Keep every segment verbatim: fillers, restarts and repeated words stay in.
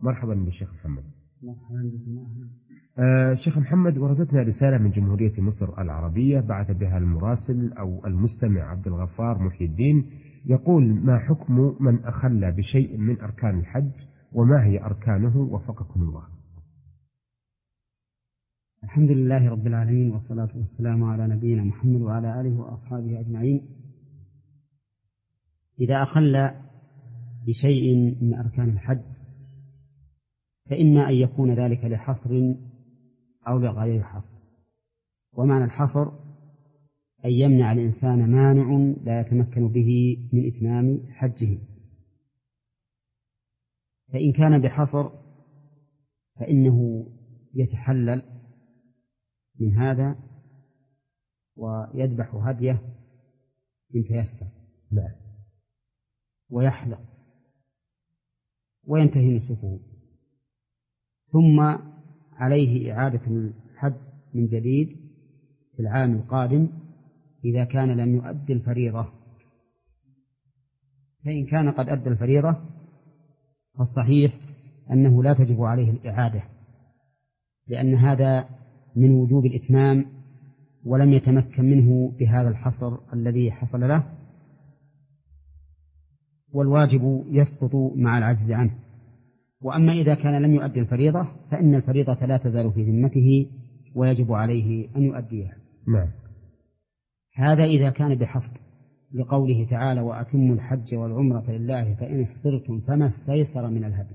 مرحبا بالشيخ محمد. آه شيخ محمد، وردتنا رسالة من جمهورية مصر العربية بعث بها المراسل أو المستمع عبد الغفار محي الدين، يقول: ما حكم من أخل بشيء من أركان الحج، وما هي أركانه وفقكم الله؟ الحمد لله رب العالمين، والصلاة والسلام على نبينا محمد وعلى آله وأصحابه أجمعين. إذا أخل بشيء من أركان الحج فإما أن يكون ذلك لحصر أو لغير حصر. ومعنى الحصر أن يمنع الإنسان مانع لا يتمكن به من إتمام حجه. فإن كان بحصر فإنه يتحلل من هذا ويذبح هديه إن تيسر، لا ويحلق وينتهي نسكه، ثم عليه إعادة الحج من جديد في العام القادم إذا كان لم يؤدي الفريضة. فإن كان قد أدى الفريضة فالصحيح أنه لا تجب عليه الإعادة، لأن هذا من وجوب الإتمام ولم يتمكن منه بهذا الحصر الذي حصل له، والواجب يسقط مع العجز عنه. وأما إذا كان لم يؤدي الفريضة فإن الفريضة لا تزال في ذمته ويجب عليه أن يؤديها. نعم. هذا إذا كان بحصر، لقوله تعالى: وأتموا الحج والعمرة لله فإن احصرتم فما استيسر من الهدي.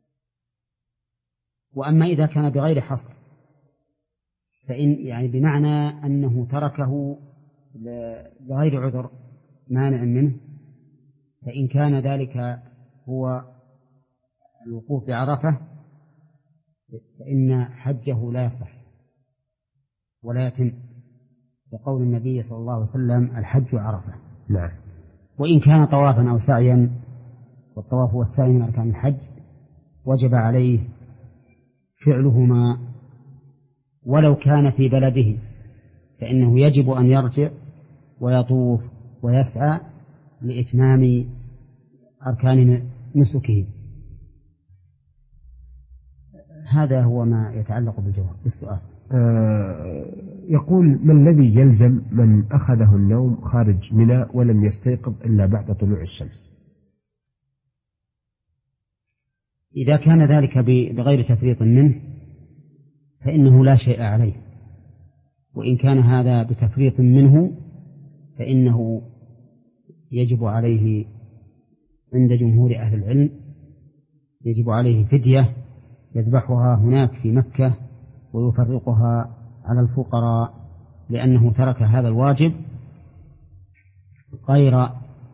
وأما إذا كان بغير حصر فإن يعني بمعنى أنه تركه لغير عذر مانع منه، فإن كان ذلك هو الوقوف بعرفة فإن حجه لا يصح ولا يتم، لقول النبي صلى الله عليه وسلم: الحج عرفة. نعم. وإن كان طوافا أو سعيا، والطواف والسعي من أركان الحج، وجب عليه فعلهما ولو كان في بلده، فإنه يجب أن يرجع ويطوف ويسعى لإتمام أركان نسكه. هذا هو ما يتعلق بالجواب بالسؤال. آه يقول: ما الذي يلزم من أخذه النوم خارج منى ولم يستيقظ إلا بعد طلوع الشمس؟ إذا كان ذلك بغير تفريط منه فإنه لا شيء عليه، وإن كان هذا بتفريط منه فإنه يجب عليه عند جمهور أهل العلم يجب عليه فدية يذبحها هناك في مكة ويفرقها على الفقراء، لأنه ترك هذا الواجب غير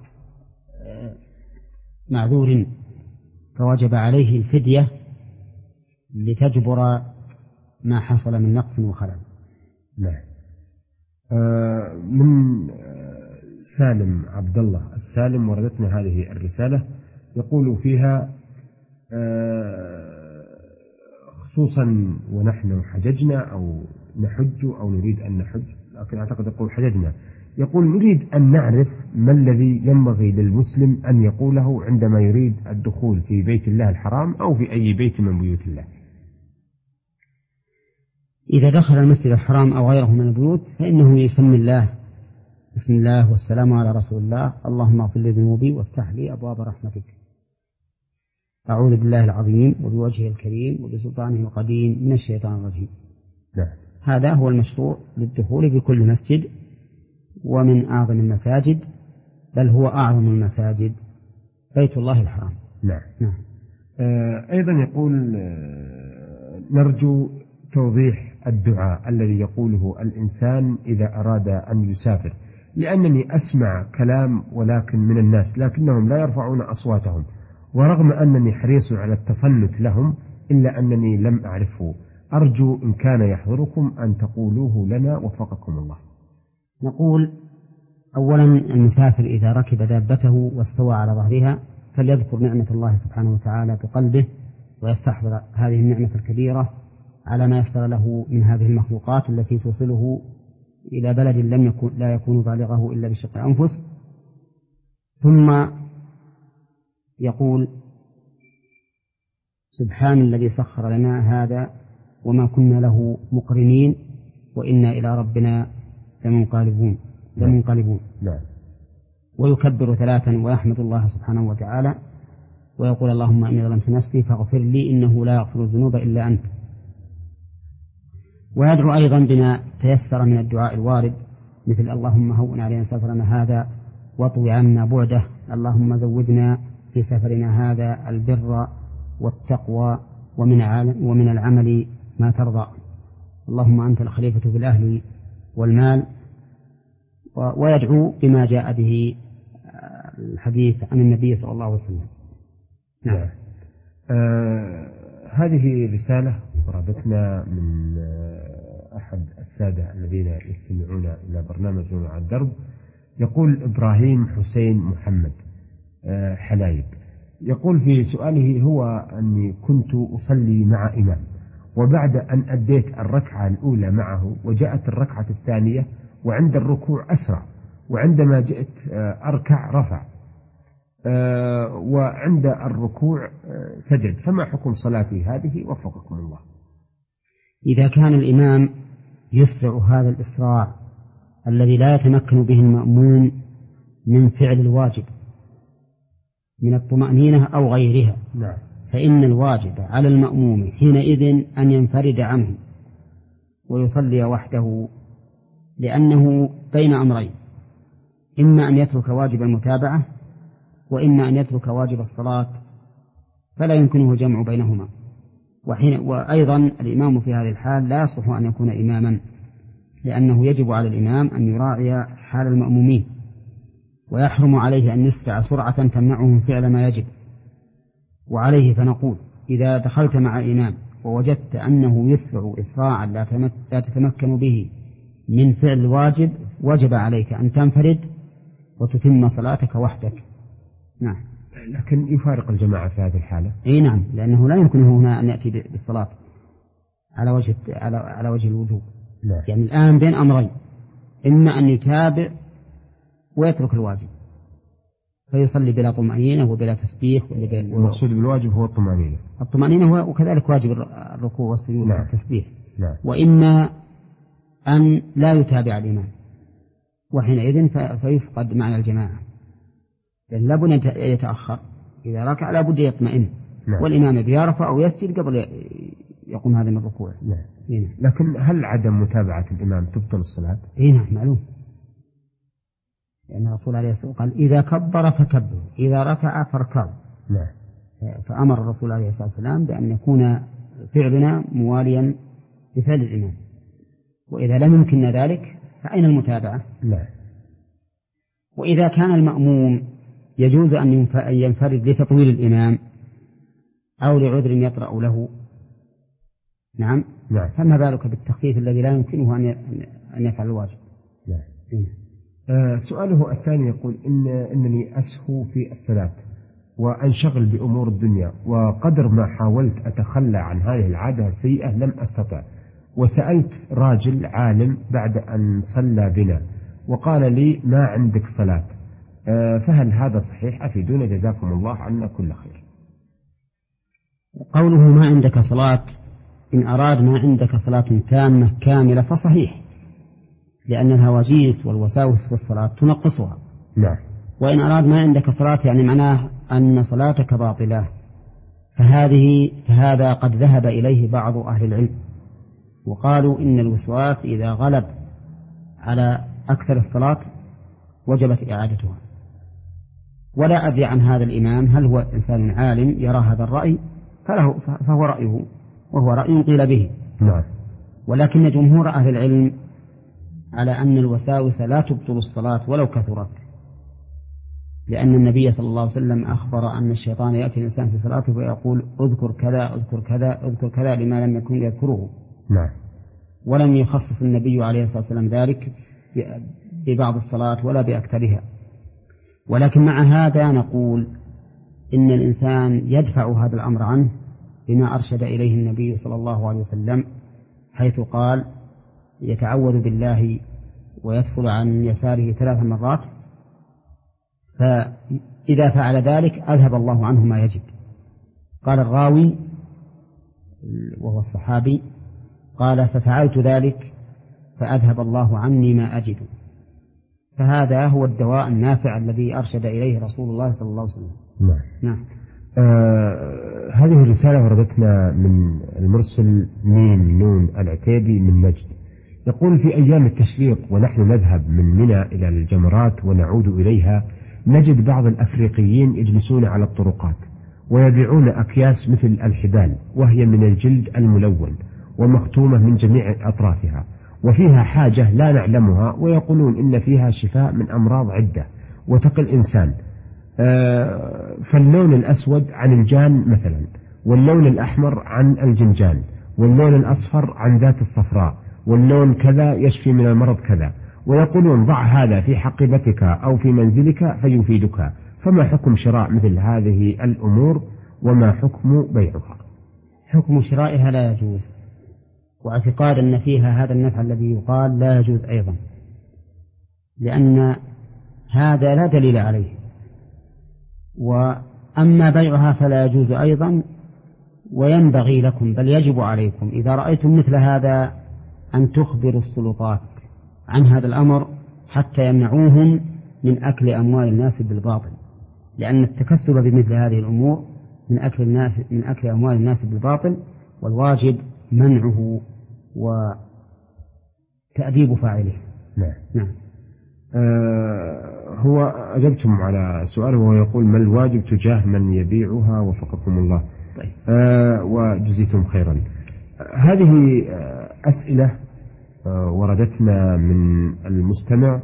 معذور، فوجب عليه الفدية لتجبر ما حصل من نقص وخلل. لا. آه من سالم عبد الله السالم وردتنا هذه الرسالة، يقول فيها: آه خصوصا ونحن حججنا أو نحج أو نريد أن نحج، لكن أعتقد يقول حججنا، يقول: نريد أن نعرف ما الذي ينبغي للمسلم أن يقوله عندما يريد الدخول في بيت الله الحرام أو في أي بيت من بيوت الله. إذا دخل المسجد الحرام أو غيره من البيوت فإنه يسمي الله: بسم الله والسلام على رسول الله، اللهم اغفر لي ذنوبي وافتح لي أبواب رحمتك، أعوذ بالله العظيم وبوجهه الكريم وبسلطانه القديم من الشيطان الرجيم. لا. هذا هو المشروع للدخول بكل مسجد، ومن أعظم المساجد، بل هو أعظم المساجد بيت الله الحرام. نعم. نعم. آه أيضا يقول: آه نرجو توضيح الدعاء الذي يقوله الإنسان إذا أراد أن يسافر، لأنني أسمع كلام ولكن من الناس لكنهم لا يرفعون أصواتهم، ورغم أنني حريص على التصنت لهم إلا أنني لم أعرفه، أرجو إن كان يحضركم أن تقولوه لنا وفقكم الله. نقول: أولا، المسافر إذا ركب دابته واستوى على ظهرها فليذكر نعمة الله سبحانه وتعالى بقلبه ويستحضر هذه النعمة الكبيرة على ما يسر له من هذه المخلوقات التي توصله إلى بلد لم يكن لا يكون بالغه إلا بشق أنفس. ثم يقول: سبحان الذي سخر لنا هذا وما كنا له مقرنين وإنا إلى ربنا لمنقلبون لمنقلبون نعم. ويكبر ثلاثا ويحمد الله سبحانه وتعالى ويقول اللهم إني ظلمت نفسي فاغفر لي إنه لا يغفر الذنوب إلا أنت. ويدعو أيضا بما تيسر من الدعاء الوارد مثل اللهم هون علينا سفرنا هذا واطوي عنا بعده، اللهم زودنا في سفرنا هذا البر والتقوى ومن ومن العمل ما ترضى، اللهم أنت الخليفة في الأهل والمال. ويدعو بما جاء به الحديث عن النبي صلى الله عليه وسلم. نعم. آه هذه رسالة قرابتنا من آه أحد السادة الذين يستمعون إلى برنامج نور على الدرب. يقول إبراهيم حسين محمد آه حلايب، يقول في سؤاله هو أني كنت أصلي مع إمام، وبعد أن أديت الركعة الأولى معه وجاءت الركعة الثانية وعند الركوع أسرع، وعندما جئت أركع رفع، وعند الركوع سجد، فما حكم صلاتي هذه وفقكم الله؟ إذا كان الإمام يسرع هذا الإسراع الذي لا يتمكن به المأموم من فعل الواجب من الطمأنينة أو غيرها، نعم. فإن الواجب على المأموم حينئذ أن ينفرد عنه ويصلي وحده، لأنه بين أمرين، إما أن يترك واجب المتابعة وإما أن يترك واجب الصلاة، فلا يمكنه الجمع بينهما. وحين وأيضا الإمام في هذه الحال لا يصلح أن يكون إماما، لأنه يجب على الإمام أن يراعي حال المأمومين، ويحرم عليه أن يسرع سرعة تمنعه من فعل ما يجب. وعليه فنقول إذا دخلت مع إمام ووجدت أنه يسرع إسراعا لا تتمكن به من فعل الواجب، وجب عليك أن تنفرد وتتم صلاتك وحدك. نعم. لكن يفارق الجماعة في هذه الحالة. أي نعم، لأنه لا يمكنه هنا أن يأتي بالصلاة على وجه على على وجه الوجوب. لا. يعني الآن بين أمرين، إما أن يتابع ويترك الواجب فيصلي بلا طمأنينة وبلا تسبيح. والمقصود بالواجب هو الطمأنينة. الطمأنينة وكذلك واجب الركوع والسجود نعم. والتسبيح. نعم. وإما أن لا يتابع الإمام، وحينئذ فيفقد معنى الجماعة، لأن لابد أن يتأخر، إذا ركع لابد يطمئن. نعم. والإمام بيرفع أو يسجد قبل يقوم هذا من الركوع. نعم. هنا. لكن هل عدم متابعة الإمام تبطل الصلاة؟ إيه نعم معلوم، لأن الرسول عليه الصلاة والسلام قال إذا كبر فكبروا إذا ركع فاركعوا. نعم. فأمر الرسول عليه الصلاة والسلام بأن يكون فعلنا مواليا لفعل الإمام، وإذا لم يمكن ذلك فأين المتابعة؟ نعم. وإذا كان المأموم يجوز أن ينفرد لتطويل الإمام أو لعذر يطرأ له، نعم، نعم. فما بالك بالتخفيف الذي لا يمكنه أن يفعل الواجب. نعم. آه سؤاله الثاني يقول إن إنني أسهو في الصلاة وأنشغل بأمور الدنيا، وقدر ما حاولت أتخلى عن هذه العادة السيئة لم أستطع، وسألت راجل عالم بعد أن صلى بنا وقال لي ما عندك صلاة، آه فهل هذا صحيح؟ أفيدونا جزاكم الله عنا كل خير. قوله ما عندك صلاة إن أراد ما عندك صلاة تامة كاملة فصحيح، لأن الهواجيس والوساوس في الصلاة تنقصها. نعم. وإن أراد ما عندك صلاة يعني معناه أن صلاتك باطلة، فهذه فهذا قد ذهب إليه بعض أهل العلم وقالوا إن الوسواس إذا غلب على أكثر الصلاة وجبت إعادتها. ولا أدري عن هذا الإمام هل هو إنسان عالم يرى هذا الرأي فله فهو رأيه، وهو رأي قيل به. نعم. ولكن جمهور أهل العلم على أن الوساوس لا تبطل الصلاة ولو كثرت، لأن النبي صلى الله عليه وسلم أخبر أن الشيطان يأتي الإنسان في صلاته ويقول اذكر كذا اذكر كذا اذكر كذا لما لم يكن يذكره. نعم. ولم يخصص النبي عليه الصلاة والسلام ذلك ببعض الصلاة ولا بأكثرها. ولكن مع هذا نقول إن الإنسان يدفع هذا الأمر عنه بما أرشد إليه النبي صلى الله عليه وسلم، حيث قال يتعوذ بالله ويدخل عن يساره ثلاث مرات، فإذا فعل ذلك أذهب الله عنه ما يجب. قال الراوي وهو الصحابي قال ففعلت ذلك فأذهب الله عني ما أجد. فهذا هو الدواء النافع الذي أرشد إليه رسول الله صلى الله عليه وسلم. نعم. نعم. آه هذه الرسالة وردتنا من المرسل ميم نون العتيبي من نجد، يقول في أيام التشريق ونحن نذهب من منى إلى الجمرات ونعود إليها نجد بعض الأفريقيين يجلسون على الطرقات ويبيعون أكياس مثل الحبال، وهي من الجلد الملون ومختومة من جميع أطرافها، وفيها حاجة لا نعلمها، ويقولون إن فيها شفاء من أمراض عدة وتقي الإنسان. فاللون الأسود عن الجان مثلا، واللون الأحمر عن الجنجان، واللون الأصفر عن ذات الصفراء، واللون كذا يشفي من المرض كذا، ويقولون ضع هذا في حقيبتك أو في منزلك فيفيدك. فما حكم شراء مثل هذه الأمور وما حكم بيعها؟ حكم شرائها لا يجوز، واعتقاد أن فيها هذا النفع الذي يقال لا يجوز أيضا، لأن هذا لا دليل عليه. وأما بيعها فلا يجوز أيضا، وينبغي لكم بل يجب عليكم إذا رأيتم مثل هذا أن تخبروا السلطات عن هذا الأمر حتى يمنعوهم من أكل أموال الناس بالباطل، لأن التكسب بمثل هذه الأمور من أكل الناس من أكل أموال الناس بالباطل، والواجب منعه وتأديب فاعله. نعم. نعم. آه هو أجبتم على سؤاله وهو يقول ما الواجب تجاه من يبيعها وفقكم الله. طيب. آه وجزيتم خيرا. آه هذه آه أسئلة آه وردتنا من المستمع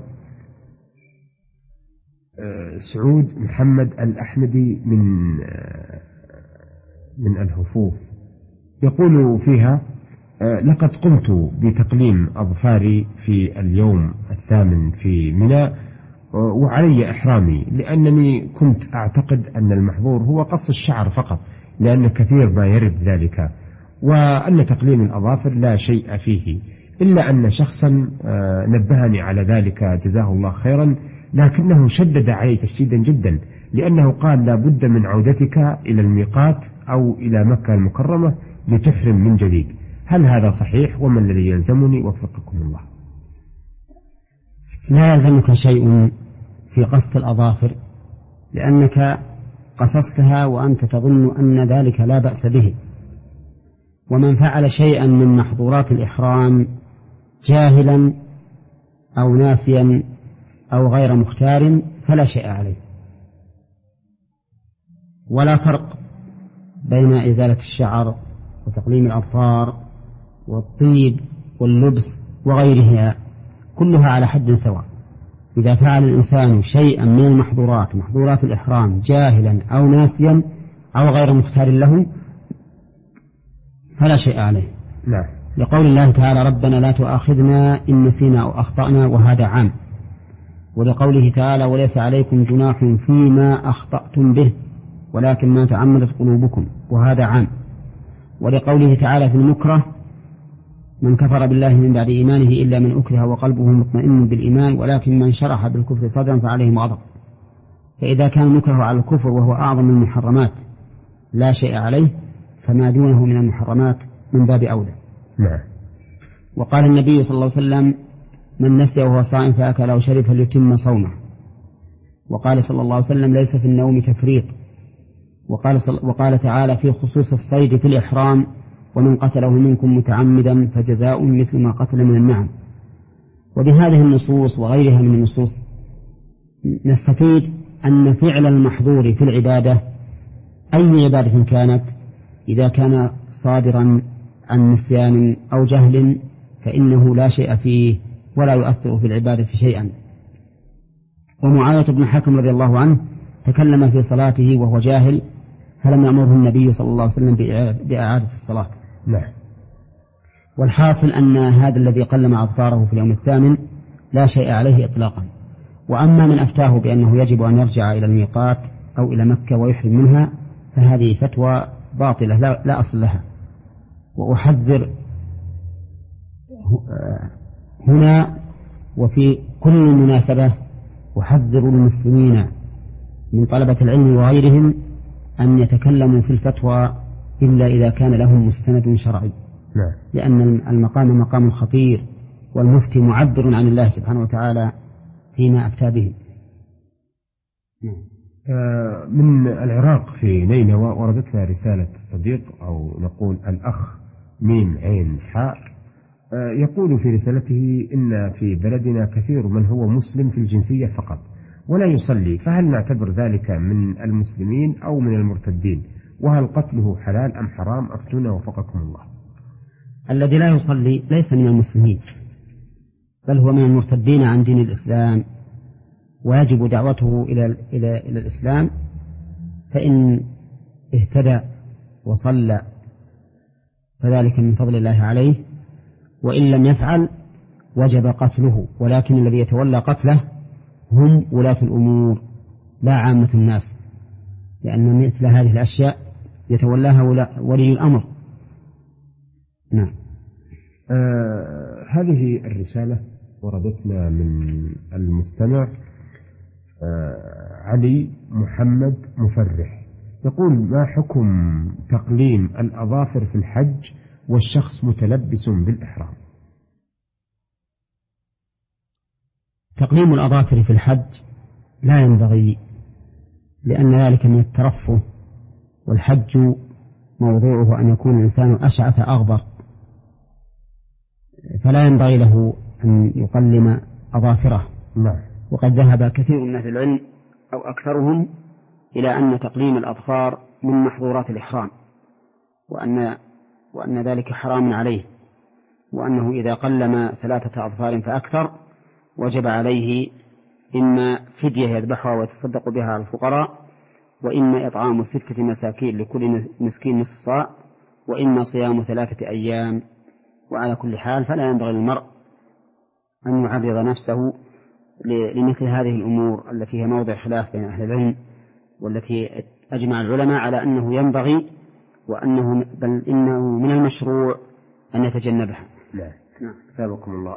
آه سعود محمد الأحمدي من آه من الهفوف، يقول فيها آه لقد قمت بتقليم أظفاري في اليوم الثامن في منى وعلي إحرامي، لأنني كنت أعتقد أن المحظور هو قص الشعر فقط، لأن كثير ما يرد ذلك، وأن تقليم الأظافر لا شيء فيه، إلا أن شخصا نبهني على ذلك جزاه الله خيرا، لكنه شدد علي تشديدا جدا، لأنه قال لا بد من عودتك إلى الميقات أو إلى مكة المكرمة لتحرم من جديد. هل هذا صحيح؟ وما الذي يلزمني وفقكم الله؟ لا يلزمك شيء في قص الأظافر، لأنك قصصتها وأنت تظن أن ذلك لا بأس به. ومن فعل شيئا من محظورات الإحرام جاهلا أو ناسيا أو غير مختار فلا شيء عليه، ولا فرق بين إزالة الشعر وتقليم الأظفار والطيب واللبس وغيرها، كلها على حد سواء. إذا فعل الإنسان شيئا من المحظورات محظورات الإحرام جاهلا أو ناسيا أو غير مختار له فلا شيء عليه. نعم. لقول الله تعالى ربنا لا تؤاخذنا إن نسينا أو أخطأنا، وهذا عام. ولقوله تعالى وليس عليكم جناح فيما أخطأتم به ولكن ما تعمدت قلوبكم، وهذا عام. ولقوله تعالى في المكره من كفر بالله من بعد إيمانه إلا من أكره وقلبه مطمئن بالإيمان ولكن من شرح بالكفر صدرا فعليهم غضب. فإذا كان المكره على الكفر وهو أعظم المحرمات لا شيء عليه، فما دونه من المحرمات من باب أولى. نعم. وقال النبي صلى الله عليه وسلم من نسي وهو صائم فأكل أو شرب فليتم صومه. وقال صلى الله عليه وسلم ليس في النوم تفريط. وقال, وقال تعالى في خصوص الصيد في الإحرام ومن قتله منكم متعمدا فجزاء مثل ما قتل من النعم. وبهذه النصوص وغيرها من النصوص نستفيد أن فعل المحظور في العبادة أي عبادة كانت إذا كان صادرا عن نسيان أو جهل فإنه لا شيء فيه ولا يؤثر في العبادة شيئا. ومعاوية بن حكم رضي الله عنه تكلم في صلاته وهو جاهل فلم يأمره النبي صلى الله عليه وسلم بإعادة الصلاة. نعم. والحاصل أن هذا الذي قلم أظفاره في اليوم الثامن لا شيء عليه إطلاقا. وأما من أفتاه بأنه يجب أن يرجع إلى الميقات أو إلى مكة ويحرم منها فهذه فتوى باطلة لا, لا أصل لها. وأحذر هنا وفي كل مناسبة أحذر المسلمين من طلبة العلم وغيرهم أن يتكلموا في الفتوى إلا إذا كان لهم مستند شرعي. نعم. لأن المقام مقام خطير، والمفتي معبر عن الله سبحانه وتعالى فيما أفتى به. من العراق في نينوى وردتها رسالة الصديق أو نقول الأخ ميم عين حاء، يقول في رسالته إن في بلدنا كثير من هو مسلم في الجنسية فقط ولا يصلي، فهل نعتبر ذلك من المسلمين أو من المرتدين؟ وهل قتله حلال أم حرام؟ أفتونا وفقكم الله. الذي لا يصلي ليس من المسلمين، بل هو من المرتدين عن دين الإسلام، ويجب دعوته إلى إلى إلى الإسلام، فإن اهتدى وصلى فذلك من فضل الله عليه، وإن لم يفعل وجب قتله. ولكن الذي يتولى قتله هم ولاة الأمور لا عامة الناس، لأن مثل هذه الأشياء يتولاها ولي الأمر. نعم. آه هذه الرسالة وردتنا من المستمع آه علي محمد مفرح، يقول: ما حكم تقليم الأظافر في الحج والشخص متلبس بالإحرام؟ تقليم الأظافر في الحج لا ينبغي، لأن ذلك من الترفه، والحج موضوعه أن يكون الإنسان أشعث أغبر، فلا ينبغي له أن يقلم أظافره. نعم. وقد ذهب كثير من أهل العلم أو أكثرهم إلى أن تقليم الأظفار من محظورات الإحرام، وأن وأن ذلك حرام عليه، وأنه إذا قلم ثلاثة أظفار فأكثر وجب عليه إما فدية يذبحها ويتصدق بها على الفقراء، وإما إطعام ستة مساكين لكل مسكين نصف صاع، وإما صيام ثلاثة أيام. وعلى كل حال فلا ينبغي للمرء أن يعرض نفسه لمثل هذه الأمور التي هي موضع خلاف بين أهل العلم، والتي أجمع العلماء على أنه ينبغي، وأنه بل إنه من المشروع أن يتجنبها. نعم. ثابكم الله.